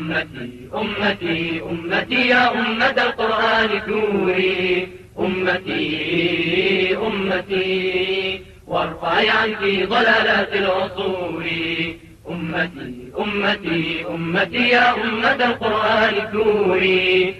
أمتي أمتي أمتي يا أمة القرآن ثوري، أمتي أمتي وارفعي عنك ضلالات العصور. أمتي أمتي أمتي يا أمة القرآن ثوري،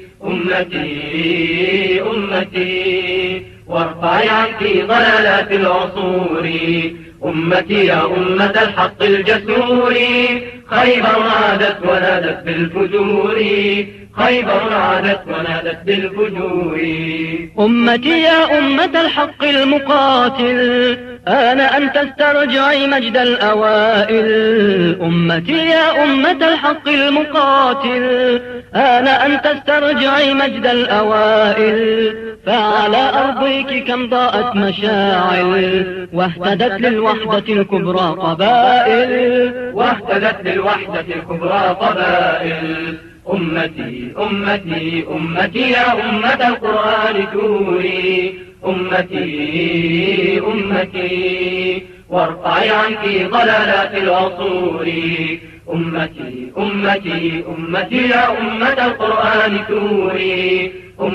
أمتي أمتي وارفعي عنك ضلالات العصور. أمتي يا أمة الحق الجسور، خيبر عادت ونادت بالفجور، خيبر عادت ونادت بالفجور. أمتي يا أمة الحق المقاتل، آن أن تسترجعي مجد الأوائل. أمتي يا أمة الحق المقاتل، آن أن تسترجعي مجد الأوائل. فعلى أرضك كم ضاءت مشاعل، واهتدت للوحدة الكبرى قبائل، واهتدت للوحدة الكبرى قبائل. أمتي أمتي أمتي يا أمة القرآن ثوري، أمتي أمتي وارفعي عنك ضلالات العصور. أمتي أمتي أمتي يا أمة القرآن ثوري،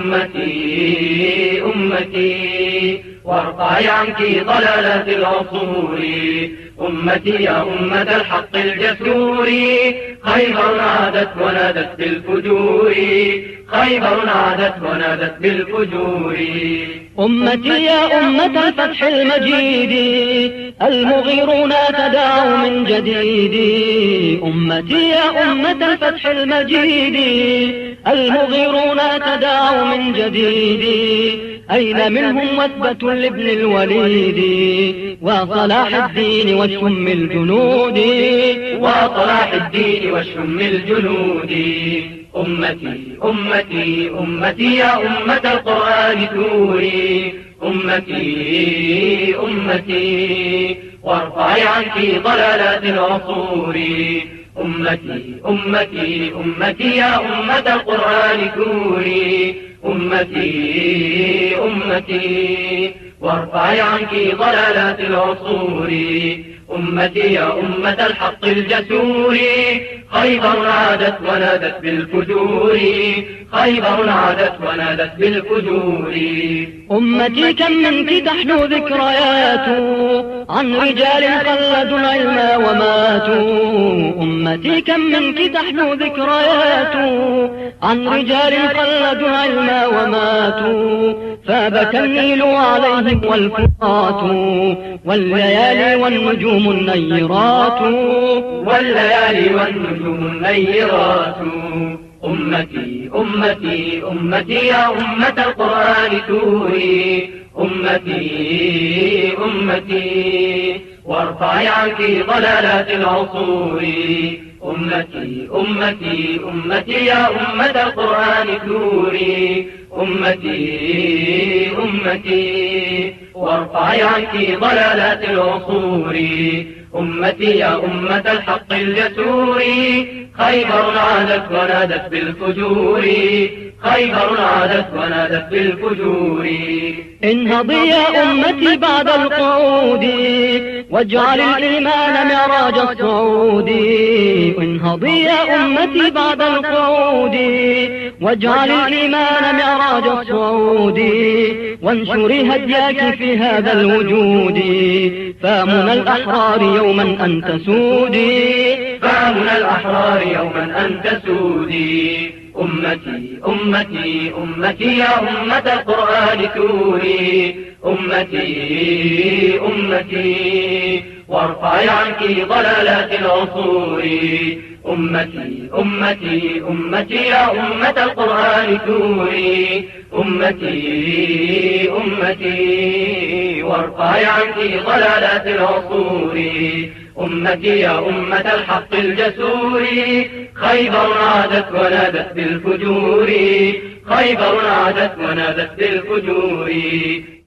أمتي أمتي وارفعي عنك ضلالات العصور. أمتي يا أمة الحق الجسور، خيبر عادت ونادت بالفجور، خيبر عادت ونادت بالفجور. أمتي يا أمة الفتح المجيد، المغيرون تداعوا من جديد. أمتي يا أمة الفتح المجيد، المغيرون تداعوا من جديد. أين منهم وثبة لابن الوليد، وصلاح الدين والشم الجنود، وصلاح الدين والشم الجنود. أمتي أمتي أمتي يا أمة القرآن ثوري، أمتي أمتي وارفعي عنك ضلالات العصور. أمتي أمتي أمتي يا أمة القرآن ثوري، أمتي أمتي وارفعي عنك ضلالات العصور. أمتي يا أمة الحق الجسور، خيبر عادت ونادت بالفجور، خيبر عادت ونادت بالفجور. أمتي كم منك تحلو ذكريات، عن رجال خلدوا العلم وماتوا. أمتي كم منك تحلو ذكريات، عن رجال خلدوا العلم وماتوا. فبكى النيل عليهم والفرات، والليالي والنجوم النيرات، والليالي والنجوم النيرات. أمتي أمتي أمتي يا أمة القرآن ثوري، أمتي أمتي وارفعي عنك ضلالات العصور. أمتي أمتي أمتي يا أمة القرآن ثوري، أمتي أمتي وارفعي عنك ضلالات العصور. أمتي يا أمة الحق الجسور، خيبر عادت ونادت بالفجور، خيبر عادت ونادت بالفجور. انهضي يا أمتي بعد القعود، واجعل الإيمان معراج الصعود. انهضي يا أمتي بعد القعود، واجعل الإيمان معراج الصعود. وانشري هدياك في هذا الوجود، فامن الأحرار يوما أن تسودي، فامن الأحرار يوما أن تسودي. أمتي أمتي أمتي يا أمة القرآن ثوري، أمتي أمتي وارفعي عنك ضلالات العصور. أمتي أمتي أمتي يا أمة القرآن ثوري، أمتي أمتي وارفعي عنك ضلالات العصور. أمتي يا أمة الحق الجسور، خيبر عادت ونادت بالفجور، خيبر عادت ونادت بالفجور.